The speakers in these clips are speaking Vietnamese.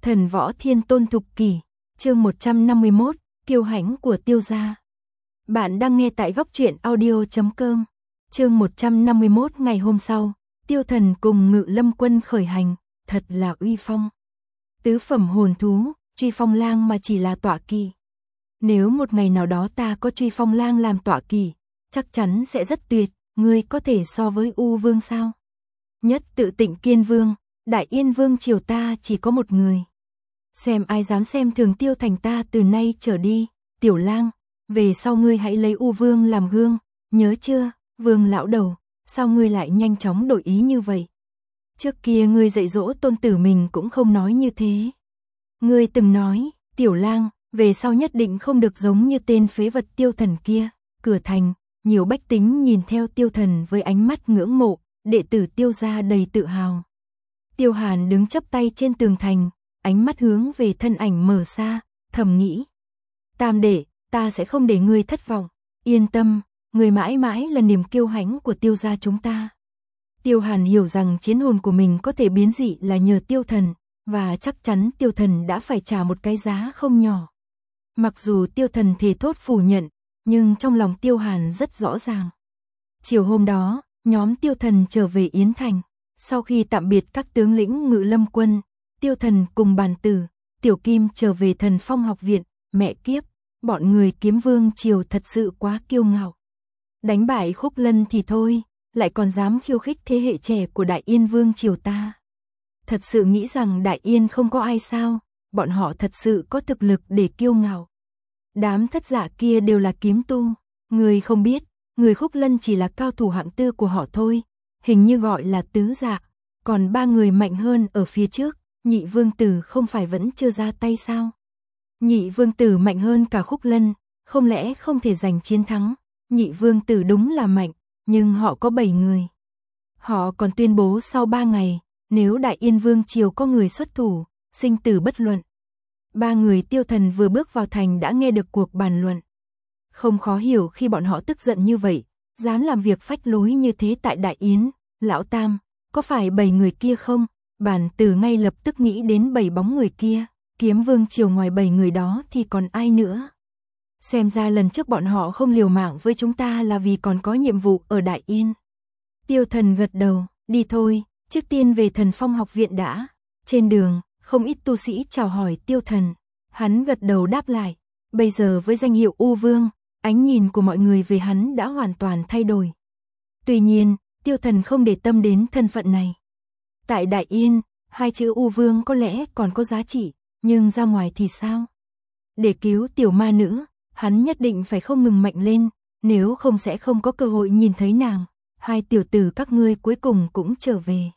Thần võ thiên tôn thục kỷ, chương 151, kiêu hãnh của Tiêu gia. Bạn đang nghe tại góc truyện audio.com. Chương 151 ngày hôm sau, Tiêu Thần cùng Ngự Lâm quân khởi hành, thật là uy phong. Tứ phẩm hồn thú, Truy Phong Lang mà chỉ là tọa kỵ. Nếu một ngày nào đó ta có Truy Phong Lang làm tọa kỵ, chắc chắn sẽ rất tuyệt, ngươi có thể so với U Vương sao? Nhất tự Tịnh Kiên Vương, Đại Yên Vương triều ta chỉ có một người. Xem ai dám xem thường Tiêu Thành ta từ nay trở đi, Tiểu Lang, về sau ngươi hãy lấy U Vương làm gương, nhớ chưa, Vương lão đầu, sao ngươi lại nhanh chóng đổi ý như vậy? Trước kia ngươi dạy dỗ tôn tử mình cũng không nói như thế. Ngươi từng nói, Tiểu Lang, về sau nhất định không được giống như tên phế vật Tiêu Thần kia. Cửa thành, nhiều bách tính nhìn theo Tiêu Thần với ánh mắt ngưỡng mộ, đệ tử Tiêu gia đầy tự hào. Tiêu Hàn đứng chắp tay trên tường thành, ánh mắt hướng về thân ảnh mờ xa, thầm nghĩ. Tam đệ, ta sẽ không để ngươi thất vọng, yên tâm, ngươi mãi mãi là niềm kiêu hãnh của Tiêu gia chúng ta. Tiêu Hàn hiểu rằng chiến hồn của mình có thể biến dị là nhờ Tiêu Thần, và chắc chắn Tiêu Thần đã phải trả một cái giá không nhỏ. Mặc dù Tiêu Thần thề thốt phủ nhận, nhưng trong lòng Tiêu Hàn rất rõ ràng. Chiều hôm đó, nhóm Tiêu Thần trở về Yến Thành. Sau khi tạm biệt các tướng lĩnh Ngự Lâm quân, Tiêu Thần cùng Bàn Tử, Tiểu Kim trở về Thần Phong học viện. Mẹ kiếp, bọn người Kiếm Vương triều thật sự quá kiêu ngạo. Đánh bại Khúc Lân thì thôi, lại còn dám khiêu khích thế hệ trẻ của Đại Yên Vương triều ta. Thật sự nghĩ rằng Đại Yên không có ai sao, bọn họ thật sự có thực lực để kiêu ngạo. Đám thất giả kia đều là kiếm tu, người không biết, người Khúc Lân chỉ là cao thủ hạng tư của họ thôi, hình như gọi là tứ giả, còn ba người mạnh hơn ở phía trước, Nhị Vương Tử không phải vẫn chưa ra tay sao? Nhị Vương Tử mạnh hơn cả Khúc Lân, không lẽ không thể giành chiến thắng? Nhị Vương Tử đúng là mạnh, nhưng họ có 7 người. Họ còn tuyên bố sau 3 ngày, nếu Đại Yên Vương triều có người xuất thủ, sinh tử bất luận. 3 người Tiêu Thần vừa bước vào thành đã nghe được cuộc bàn luận. Không khó hiểu khi bọn họ tức giận như vậy, dám làm việc phách lối như thế tại Đại Yến. Lão Tam, có phải 7 người kia không? Bàn Tử ngay lập tức nghĩ đến 7 bóng người kia. Kiếm Vương triều ngoài 7 người đó thì còn ai nữa? Xem ra lần trước bọn họ không liều mạng với chúng ta là vì còn có nhiệm vụ ở Đại Yên. Tiêu Thần gật đầu, đi thôi, trước tiên về Thần Phong học viện đã. Trên đường, không ít tu sĩ chào hỏi Tiêu Thần. Hắn gật đầu đáp lại. Bây giờ với danh hiệu U Vương, ánh nhìn của mọi người về hắn đã hoàn toàn thay đổi. Tuy nhiên, Tiêu Thần không để tâm đến thân phận này. Tại Đại Yên, hai chữ U Vương có lẽ còn có giá trị, nhưng ra ngoài thì sao? Để cứu tiểu ma nữ, hắn nhất định phải không ngừng mạnh lên, nếu không sẽ không có cơ hội nhìn thấy nàng. Hai tiểu tử các ngươi cuối cùng cũng trở về.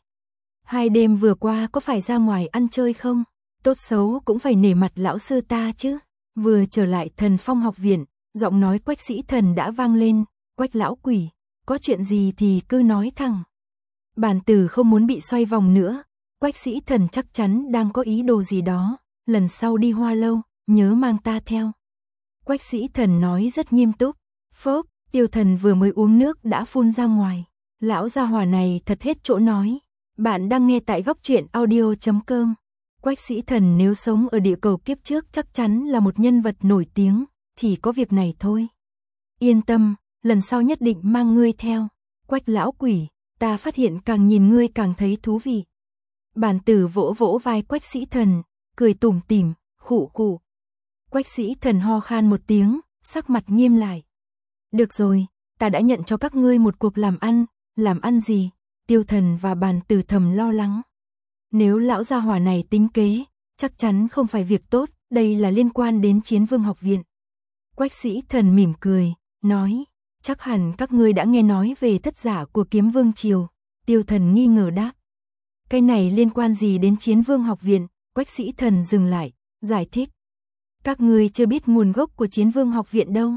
2 đêm vừa qua có phải ra ngoài ăn chơi không? Tốt xấu cũng phải nể mặt lão sư ta chứ. Vừa trở lại Thần Phong học viện, giọng nói Quách Sĩ Thần đã vang lên. Quách lão quỷ, có chuyện gì thì cứ nói thẳng. Bàn Tử không muốn bị xoay vòng nữa. Quách Sĩ Thần chắc chắn đang có ý đồ gì đó. Lần sau đi Hoa Lâu, nhớ mang ta theo. Quách Sĩ Thần nói rất nghiêm túc. Phốc, Tiêu Thần vừa mới uống nước đã phun ra ngoài. Lão gia hỏa này thật hết chỗ nói. Bạn đang nghe tại góc truyện audio.com. Quách Sĩ Thần nếu sống ở địa cầu kiếp trước chắc chắn là một nhân vật nổi tiếng, chỉ có việc này thôi. Yên tâm, lần sau nhất định mang ngươi theo. Quách lão quỷ, ta phát hiện càng nhìn ngươi càng thấy thú vị. Bàn Tử vỗ vỗ vai Quách Sĩ Thần, cười tủm tỉm, khụ khụ. Quách Sĩ Thần ho khan một tiếng, sắc mặt nghiêm lại. Được rồi, ta đã nhận cho các ngươi một cuộc làm ăn gì? Tiêu Thần và Bàn Tử thầm lo lắng. Nếu lão gia hỏa này tính kế, chắc chắn không phải việc tốt, đây là liên quan đến Chiến Vương học viện. Quách Sĩ Thần mỉm cười, nói, chắc hẳn các ngươi đã nghe nói về thất giả của Kiếm Vương triều. Tiêu Thần nghi ngờ đáp. Cái này liên quan gì đến Chiến Vương học viện? Quách Sĩ Thần dừng lại, giải thích. Các ngươi chưa biết nguồn gốc của Chiến Vương học viện đâu.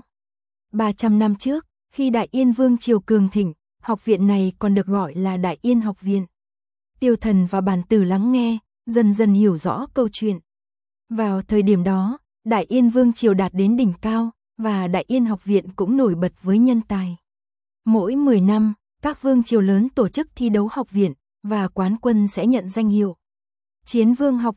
300 năm trước, khi Đại Yên Vương triều cường thịnh, học viện này còn được gọi là Đại Yên học viện. Tiêu Thần và Bàn Tử lắng nghe, dần dần hiểu rõ câu chuyện. Vào thời điểm đó, Đại Yên Vương triều đạt đến đỉnh cao, và Đại Yên học viện cũng nổi bật với nhân tài. Mỗi 10 năm, các vương triều lớn tổ chức thi đấu học viện, và quán quân sẽ nhận danh hiệu Chiến Vương học viện.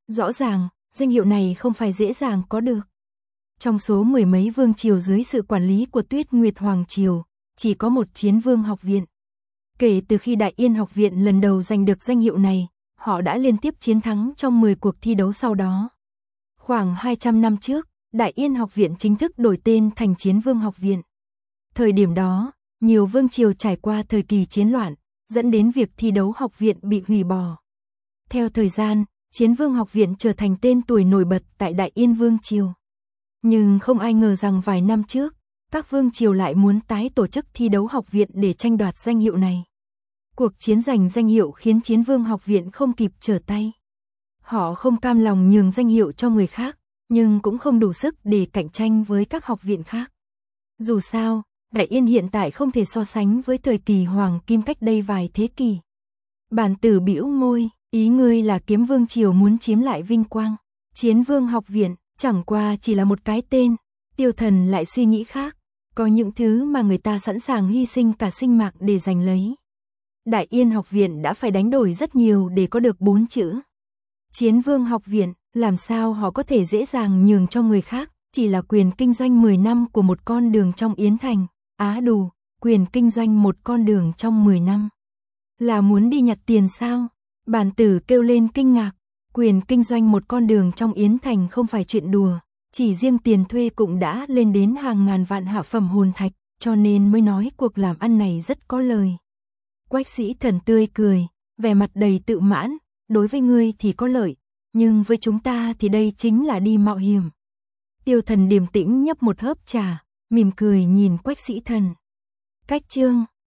Rõ ràng, danh hiệu này không phải dễ dàng có được. Trong số mười mấy vương triều dưới sự quản lý của Tuyết Nguyệt Hoàng Triều, chỉ có một Chiến Vương học viện. Kể từ khi Đại Yên học viện lần đầu giành được danh hiệu này, họ đã liên tiếp chiến thắng trong 10 cuộc thi đấu sau đó. Khoảng 200 năm trước, Đại Yên học viện chính thức đổi tên thành Chiến Vương học viện. Thời điểm đó, nhiều vương triều trải qua thời kỳ chiến loạn, dẫn đến việc thi đấu học viện bị hủy bỏ. Theo thời gian, Chiến Vương học viện trở thành tên tuổi nổi bật tại Đại Yên vương triều. Nhưng không ai ngờ rằng vài năm trước, các vương triều lại muốn tái tổ chức thi đấu học viện để tranh đoạt danh hiệu này. Cuộc chiến giành danh hiệu khiến Chiến Vương học viện không kịp trở tay. Họ không cam lòng nhường danh hiệu cho người khác, nhưng cũng không đủ sức để cạnh tranh với các học viện khác. Dù sao, Đại Yên hiện tại không thể so sánh với thời kỳ Hoàng Kim cách đây vài thế kỷ. Bản Tử bĩu môi, ý ngươi là Kiếm Vương triều muốn chiếm lại vinh quang. Chiến Vương học viện chẳng qua chỉ là một cái tên. Tiêu Thần lại suy nghĩ khác, có những thứ mà người ta sẵn sàng hy sinh cả sinh mạng để giành lấy. Đại Yên học viện đã phải đánh đổi rất nhiều để có được 4 chữ. Chiến Vương học viện, làm sao họ có thể dễ dàng nhường cho người khác, chỉ là quyền kinh doanh 10 năm của một con đường trong Yến Thành. Á đù, quyền kinh doanh một con đường trong 10 năm. Là muốn đi nhặt tiền sao? Bản Tử kêu lên kinh ngạc, quyền kinh doanh một con đường trong Yến Thành không phải chuyện đùa, chỉ riêng tiền thuê cũng đã lên đến hàng ngàn vạn hạ phẩm hồn thạch, cho nên mới nói cuộc làm ăn này rất có lời. Quách Sĩ Thần tươi cười, vẻ mặt đầy tự mãn, đối với ngươi thì có lợi, nhưng với chúng ta thì đây chính là đi mạo hiểm. Tiêu Thần điềm tĩnh nhấp một hớp trà, mỉm cười nhìn Quách Sĩ Thần. Cách chương